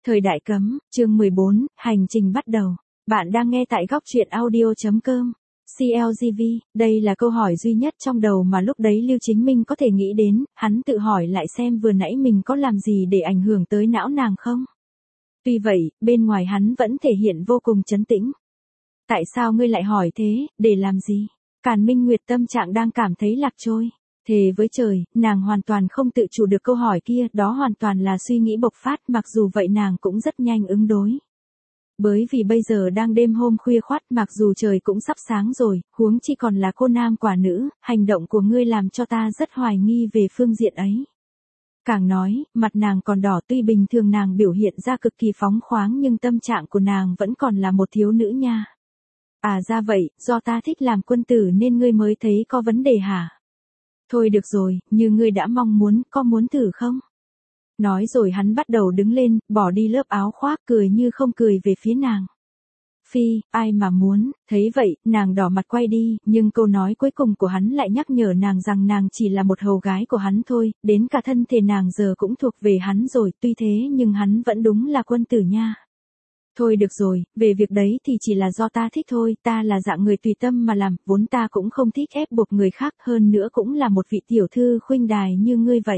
Thời đại cấm, chương 14, hành trình bắt đầu. Bạn đang nghe tại góc truyện audio.com. CLGV, đây là câu hỏi duy nhất trong đầu mà lúc đấy Lưu Chính Minh có thể nghĩ đến, hắn tự hỏi lại xem vừa nãy mình có làm gì để ảnh hưởng tới não nàng không. Tuy vậy, bên ngoài hắn vẫn thể hiện vô cùng trấn tĩnh. Tại sao ngươi lại hỏi thế, để làm gì? Càn Minh Nguyệt tâm trạng đang cảm thấy lạc trôi. Thề với trời, nàng hoàn toàn không tự chủ được câu hỏi kia, đó hoàn toàn là suy nghĩ bộc phát, mặc dù vậy nàng cũng rất nhanh ứng đối. Bởi vì bây giờ đang đêm hôm khuya khoắt, mặc dù trời cũng sắp sáng rồi, huống chi còn là cô nam quả nữ, hành động của ngươi làm cho ta rất hoài nghi về phương diện ấy. Càng nói, mặt nàng còn đỏ, tuy bình thường nàng biểu hiện ra cực kỳ phóng khoáng nhưng tâm trạng của nàng vẫn còn là một thiếu nữ nha. À ra vậy, do ta thích làm quân tử nên ngươi mới thấy có vấn đề hả? Thôi được rồi, như ngươi đã mong muốn, có muốn thử không? Nói rồi hắn bắt đầu đứng lên, bỏ đi lớp áo khoác, cười như không cười về phía nàng. Phi, ai mà muốn, thấy vậy, nàng đỏ mặt quay đi, nhưng câu nói cuối cùng của hắn lại nhắc nhở nàng rằng nàng chỉ là một hầu gái của hắn thôi, đến cả thân thể nàng giờ cũng thuộc về hắn rồi, tuy thế nhưng hắn vẫn đúng là quân tử nha. Thôi được rồi, về việc đấy thì chỉ là do ta thích thôi, ta là dạng người tùy tâm mà làm, vốn ta cũng không thích ép buộc người khác, hơn nữa cũng là một vị tiểu thư khuynh đài như ngươi vậy.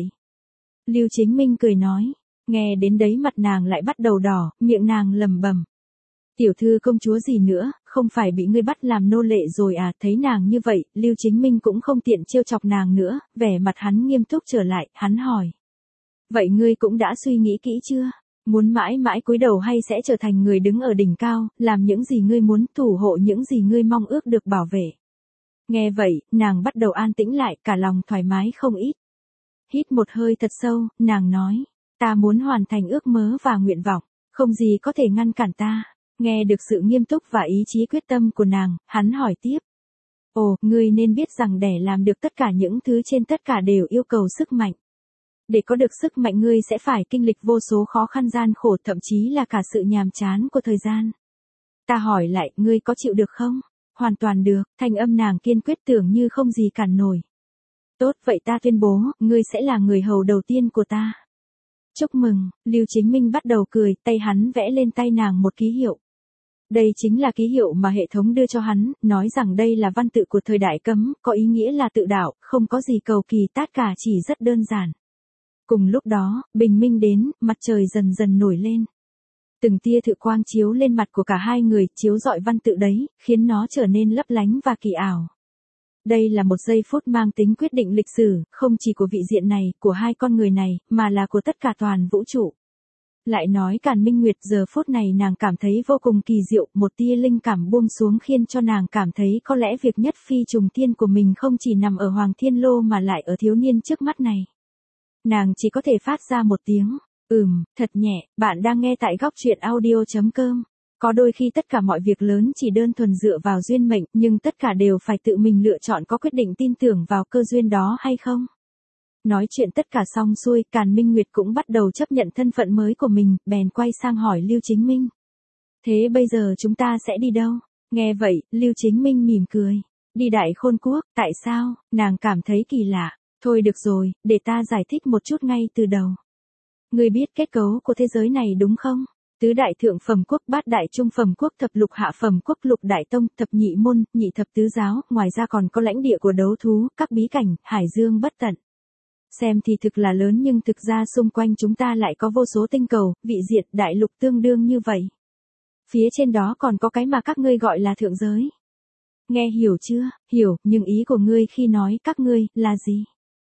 Lưu Chính Minh cười nói, nghe đến đấy mặt nàng lại bắt đầu đỏ, miệng nàng lẩm bẩm. Tiểu thư công chúa gì nữa, không phải bị ngươi bắt làm nô lệ rồi à? Thấy nàng như vậy, Lưu Chính Minh cũng không tiện trêu chọc nàng nữa, vẻ mặt hắn nghiêm túc trở lại, hắn hỏi. Vậy ngươi cũng đã suy nghĩ kỹ chưa? Muốn mãi mãi cúi đầu hay sẽ trở thành người đứng ở đỉnh cao, làm những gì ngươi muốn, thủ hộ những gì ngươi mong ước được bảo vệ. Nghe vậy, nàng bắt đầu an tĩnh lại, cả lòng thoải mái không ít. Hít một hơi thật sâu, nàng nói, ta muốn hoàn thành ước mơ và nguyện vọng, không gì có thể ngăn cản ta. Nghe được sự nghiêm túc và ý chí quyết tâm của nàng, hắn hỏi tiếp. Ồ, ngươi nên biết rằng để làm được tất cả những thứ trên tất cả đều yêu cầu sức mạnh. Để có được sức mạnh ngươi sẽ phải kinh lịch vô số khó khăn gian khổ, thậm chí là cả sự nhàm chán của thời gian. Ta hỏi lại, ngươi có chịu được không? Hoàn toàn được, thanh âm nàng kiên quyết tưởng như không gì cản nổi. Tốt, vậy ta tuyên bố, ngươi sẽ là người hầu đầu tiên của ta. Chúc mừng, Lưu Chính Minh bắt đầu cười, tay hắn vẽ lên tay nàng một ký hiệu. Đây chính là ký hiệu mà hệ thống đưa cho hắn, nói rằng đây là văn tự của thời đại cấm, có ý nghĩa là tự đạo, không có gì cầu kỳ, tất cả chỉ rất đơn giản. Cùng lúc đó, bình minh đến, mặt trời dần dần nổi lên. Từng tia thự quang chiếu lên mặt của cả hai người, chiếu rọi văn tự đấy, khiến nó trở nên lấp lánh và kỳ ảo. Đây là một giây phút mang tính quyết định lịch sử, không chỉ của vị diện này, của hai con người này, mà là của tất cả toàn vũ trụ. Lại nói Càn Minh Nguyệt, giờ phút này nàng cảm thấy vô cùng kỳ diệu, một tia linh cảm buông xuống khiến cho nàng cảm thấy có lẽ việc nhất phi trùng thiên của mình không chỉ nằm ở Hoàng Thiên Lô mà lại ở thiếu niên trước mắt này. Nàng chỉ có thể phát ra một tiếng, thật nhẹ. Bạn đang nghe tại góc truyện audio.com. Có đôi khi tất cả mọi việc lớn chỉ đơn thuần dựa vào duyên mệnh, nhưng tất cả đều phải tự mình lựa chọn, có quyết định tin tưởng vào cơ duyên đó hay không. Nói chuyện tất cả xong xuôi, Càn Minh Nguyệt cũng bắt đầu chấp nhận thân phận mới của mình, bèn quay sang hỏi Lưu Chính Minh. Thế bây giờ chúng ta sẽ đi đâu? Nghe vậy, Lưu Chính Minh mỉm cười. Đi Đại Khôn Quốc, tại sao? Nàng cảm thấy kỳ lạ. Thôi được rồi, để ta giải thích một chút ngay từ đầu. Ngươi biết kết cấu của thế giới này đúng không? Tứ đại thượng phẩm quốc, bát đại trung phẩm quốc, thập lục hạ phẩm quốc, lục đại tông, thập nhị môn, nhị thập tứ giáo, ngoài ra còn có lãnh địa của đấu thú, các bí cảnh, hải dương bất tận. Xem thì thực là lớn nhưng thực ra xung quanh chúng ta lại có vô số tinh cầu, vị diện, đại lục tương đương như vậy. Phía trên đó còn có cái mà các ngươi gọi là thượng giới. Nghe hiểu chưa? Hiểu, nhưng ý của ngươi khi nói các ngươi là gì?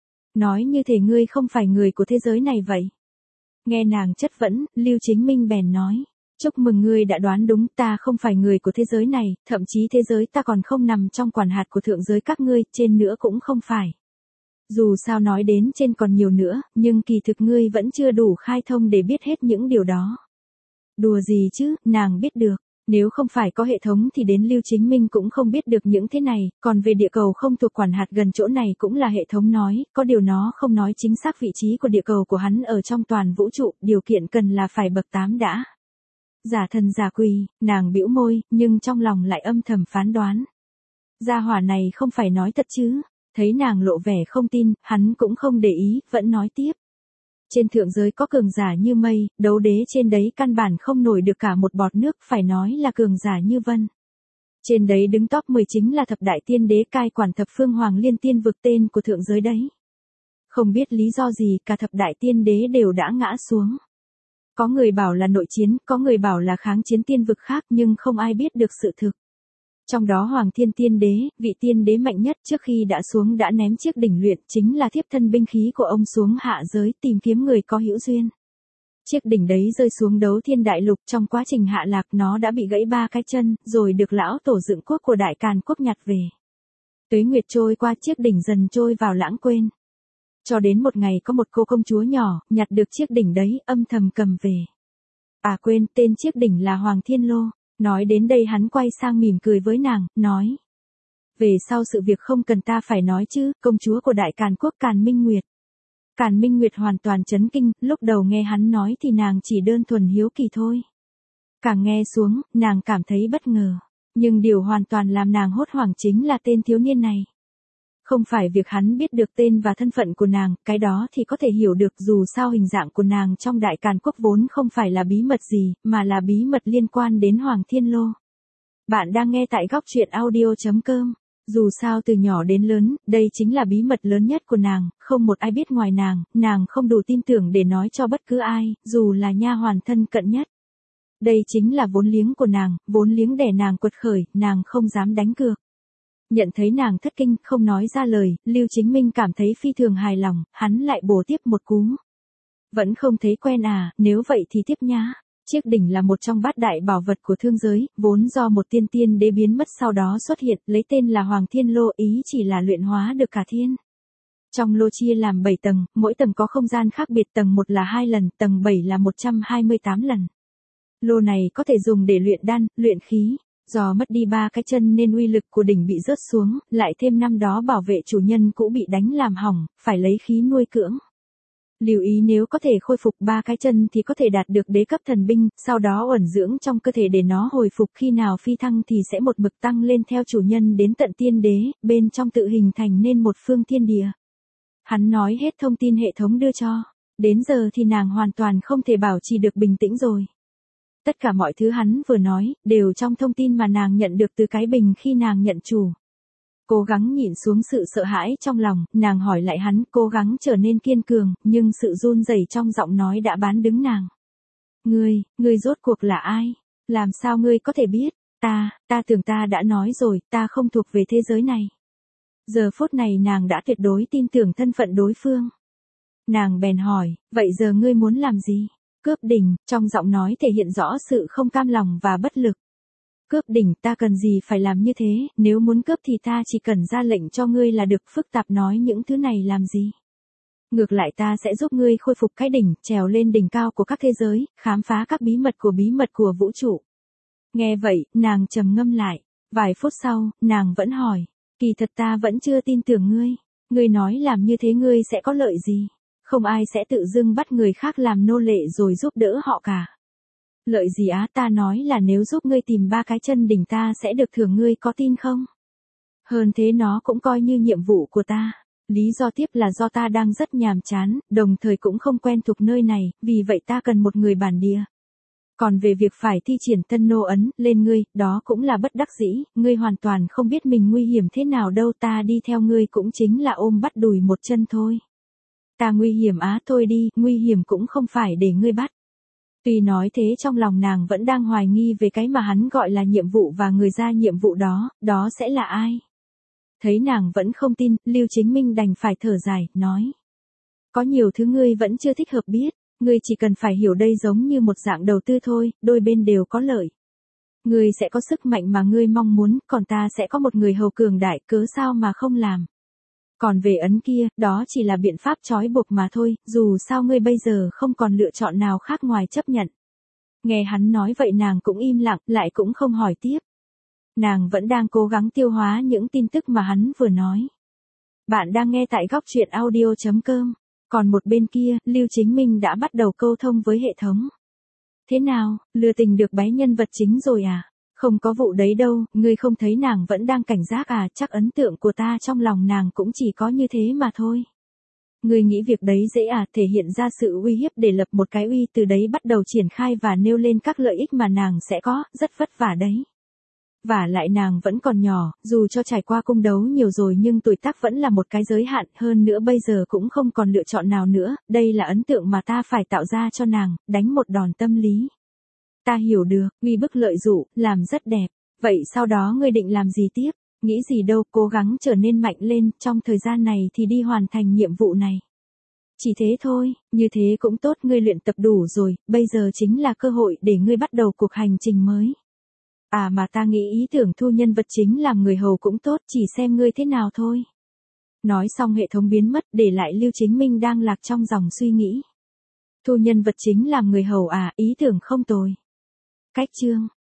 Nói như thể ngươi không phải người của thế giới này vậy. Nghe nàng chất vấn, Lưu Chính Minh bèn nói. Chúc mừng ngươi đã đoán đúng, ta không phải người của thế giới này, thậm chí thế giới ta còn không nằm trong quản hạt của thượng giới các ngươi, trên nữa cũng không phải. Dù sao nói đến trên còn nhiều nữa, nhưng kỳ thực ngươi vẫn chưa đủ khai thông để biết hết những điều đó. Đùa gì chứ, nàng biết được. Nếu không phải có hệ thống thì đến Lưu Chính Minh cũng không biết được những thế này, còn về địa cầu không thuộc quản hạt gần chỗ này cũng là hệ thống nói, có điều nó không nói chính xác vị trí của địa cầu của hắn ở trong toàn vũ trụ, điều kiện cần là phải bậc 8 đã. Giả thần giả quỷ, nàng bĩu môi, nhưng trong lòng lại âm thầm phán đoán. Gia hỏa này không phải nói thật chứ? Thấy nàng lộ vẻ không tin, hắn cũng không để ý, vẫn nói tiếp. Trên thượng giới có cường giả như mây, đấu đế trên đấy căn bản không nổi được cả một bọt nước, phải nói là cường giả như vân. Trên đấy đứng top 10 chính là thập đại tiên đế cai quản thập phương hoàng liên tiên vực tên của thượng giới đấy. Không biết lý do gì cả thập đại tiên đế đều đã ngã xuống. Có người bảo là nội chiến, có người bảo là kháng chiến tiên vực khác nhưng không ai biết được sự thực. Trong đó Hoàng Thiên Tiên Đế, vị tiên đế mạnh nhất trước khi đã xuống đã ném chiếc đỉnh luyện chính là thiếp thân binh khí của ông xuống hạ giới tìm kiếm người có hữu duyên. Chiếc đỉnh đấy rơi xuống đấu thiên đại lục trong quá trình hạ lạc nó đã bị gãy 3 cái chân, rồi được lão tổ dựng quốc của Đại Càn quốc nhặt về. Tuế nguyệt trôi qua chiếc đỉnh dần trôi vào lãng quên. Cho đến một ngày có một cô công chúa nhỏ, nhặt được chiếc đỉnh đấy, âm thầm cầm về. À quên, tên chiếc đỉnh là Hoàng Thiên Lô. Nói đến đây hắn quay sang mỉm cười với nàng, nói. Về sau sự việc không cần ta phải nói chứ, công chúa của Đại Càn quốc Càn Minh Nguyệt. Càn Minh Nguyệt hoàn toàn chấn kinh, lúc đầu nghe hắn nói thì nàng chỉ đơn thuần hiếu kỳ thôi. Càng nghe xuống, nàng cảm thấy bất ngờ. Nhưng điều hoàn toàn làm nàng hốt hoảng chính là tên thiếu niên này. Không phải việc hắn biết được tên và thân phận của nàng, cái đó thì có thể hiểu được dù sao hình dạng của nàng trong Đại Càn quốc vốn không phải là bí mật gì, mà là bí mật liên quan đến Hoàng Thiên Lô. Bạn đang nghe tại góc truyện audio.com. Dù sao từ nhỏ đến lớn, đây chính là bí mật lớn nhất của nàng, không một ai biết ngoài nàng không đủ tin tưởng để nói cho bất cứ ai, dù là nha hoàn thân cận nhất. Đây chính là vốn liếng của nàng, vốn liếng để nàng quật khởi, nàng không dám đánh cược. Nhận thấy nàng thất kinh, không nói ra lời, Lưu Chính Minh cảm thấy phi thường hài lòng, hắn lại bổ tiếp một cú. Vẫn không thấy quen à, nếu vậy thì tiếp nhá. Chiếc đỉnh là một trong bát đại bảo vật của thương giới, vốn do một tiên đế biến mất sau đó xuất hiện, lấy tên là Hoàng Thiên Lô, ý chỉ là luyện hóa được cả thiên. Trong lô chia làm 7 tầng, mỗi tầng có không gian khác biệt, tầng 1 là 2 lần, tầng 7 là 128 lần. Lô này có thể dùng để luyện đan, luyện khí. Do mất đi 3 cái chân nên uy lực của đỉnh bị rớt xuống, lại thêm năm đó bảo vệ chủ nhân cũ bị đánh làm hỏng, phải lấy khí nuôi cưỡng. Lưu ý nếu có thể khôi phục 3 cái chân thì có thể đạt được đế cấp thần binh, sau đó ẩn dưỡng trong cơ thể để nó hồi phục, khi nào phi thăng thì sẽ một bậc tăng lên theo chủ nhân đến tận tiên đế, bên trong tự hình thành nên một phương thiên địa. Hắn nói hết thông tin hệ thống đưa cho. Đến giờ thì nàng hoàn toàn không thể bảo trì được bình tĩnh rồi. Tất cả mọi thứ hắn vừa nói, đều trong thông tin mà nàng nhận được từ cái bình khi nàng nhận chủ. Cố gắng nhịn xuống sự sợ hãi trong lòng, nàng hỏi lại hắn, cố gắng trở nên kiên cường, nhưng sự run rẩy trong giọng nói đã bán đứng nàng. Ngươi rốt cuộc là ai? Làm sao ngươi có thể biết? Ta tưởng ta đã nói rồi, ta không thuộc về thế giới này. Giờ phút này nàng đã tuyệt đối tin tưởng thân phận đối phương. Nàng bèn hỏi, vậy giờ ngươi muốn làm gì? Cướp đỉnh, trong giọng nói thể hiện rõ sự không cam lòng và bất lực. Cướp đỉnh, ta cần gì phải làm như thế, nếu muốn cướp thì ta chỉ cần ra lệnh cho ngươi là được, phức tạp nói những thứ này làm gì. Ngược lại ta sẽ giúp ngươi khôi phục cái đỉnh, trèo lên đỉnh cao của các thế giới, khám phá các bí mật của vũ trụ. Nghe vậy, nàng trầm ngâm lại. Vài phút sau, nàng vẫn hỏi, kỳ thật ta vẫn chưa tin tưởng ngươi. Ngươi nói làm như thế ngươi sẽ có lợi gì? Không ai sẽ tự dưng bắt người khác làm nô lệ rồi giúp đỡ họ cả. Lợi gì á, ta nói là nếu giúp ngươi tìm 3 cái chân đỉnh ta sẽ được thưởng, ngươi có tin không? Hơn thế nó cũng coi như nhiệm vụ của ta. Lý do tiếp là do ta đang rất nhàm chán, đồng thời cũng không quen thuộc nơi này, vì vậy ta cần một người bản địa. Còn về việc phải thi triển tân nô ấn lên ngươi, đó cũng là bất đắc dĩ, ngươi hoàn toàn không biết mình nguy hiểm thế nào đâu, ta đi theo ngươi cũng chính là ôm bắt đùi một chân thôi. Ta nguy hiểm á, thôi đi, nguy hiểm cũng không phải để ngươi bắt. Tuy nói thế trong lòng nàng vẫn đang hoài nghi về cái mà hắn gọi là nhiệm vụ và người ra nhiệm vụ đó sẽ là ai. Thấy nàng vẫn không tin, Lưu Chính Minh đành phải thở dài, nói. Có nhiều thứ ngươi vẫn chưa thích hợp biết, ngươi chỉ cần phải hiểu đây giống như một dạng đầu tư thôi, đôi bên đều có lợi. Ngươi sẽ có sức mạnh mà ngươi mong muốn, còn ta sẽ có một người hầu cường đại, cớ sao mà không làm. Còn về ấn kia, đó chỉ là biện pháp trói buộc mà thôi, dù sao ngươi bây giờ không còn lựa chọn nào khác ngoài chấp nhận. Nghe hắn nói vậy nàng cũng im lặng, lại cũng không hỏi tiếp. Nàng vẫn đang cố gắng tiêu hóa những tin tức mà hắn vừa nói. Bạn đang nghe tại góc truyện audio.com. Còn một bên kia, Lưu Chính Minh đã bắt đầu câu thông với hệ thống. Thế nào, lừa tình được bé nhân vật chính rồi à? Không có vụ đấy đâu, ngươi không thấy nàng vẫn đang cảnh giác à, chắc ấn tượng của ta trong lòng nàng cũng chỉ có như thế mà thôi. Ngươi nghĩ việc đấy dễ à, thể hiện ra sự uy hiếp để lập một cái uy, từ đấy bắt đầu triển khai và nêu lên các lợi ích mà nàng sẽ có, rất vất vả đấy. Và lại nàng vẫn còn nhỏ, dù cho trải qua cung đấu nhiều rồi nhưng tuổi tác vẫn là một cái giới hạn, hơn nữa bây giờ cũng không còn lựa chọn nào nữa, đây là ấn tượng mà ta phải tạo ra cho nàng, đánh một đòn tâm lý. Ta hiểu được, uy bức lợi dụ, làm rất đẹp. Vậy sau đó ngươi định làm gì tiếp? Nghĩ gì đâu, cố gắng trở nên mạnh lên, trong thời gian này thì đi hoàn thành nhiệm vụ này. Chỉ thế thôi, như thế cũng tốt, ngươi luyện tập đủ rồi, bây giờ chính là cơ hội để ngươi bắt đầu cuộc hành trình mới. À mà ta nghĩ ý tưởng thu nhân vật chính làm người hầu cũng tốt, chỉ xem ngươi thế nào thôi. Nói xong hệ thống biến mất, để lại Lưu Chính Minh đang lạc trong dòng suy nghĩ. Thu nhân vật chính làm người hầu à, ý tưởng không tồi. Cách chương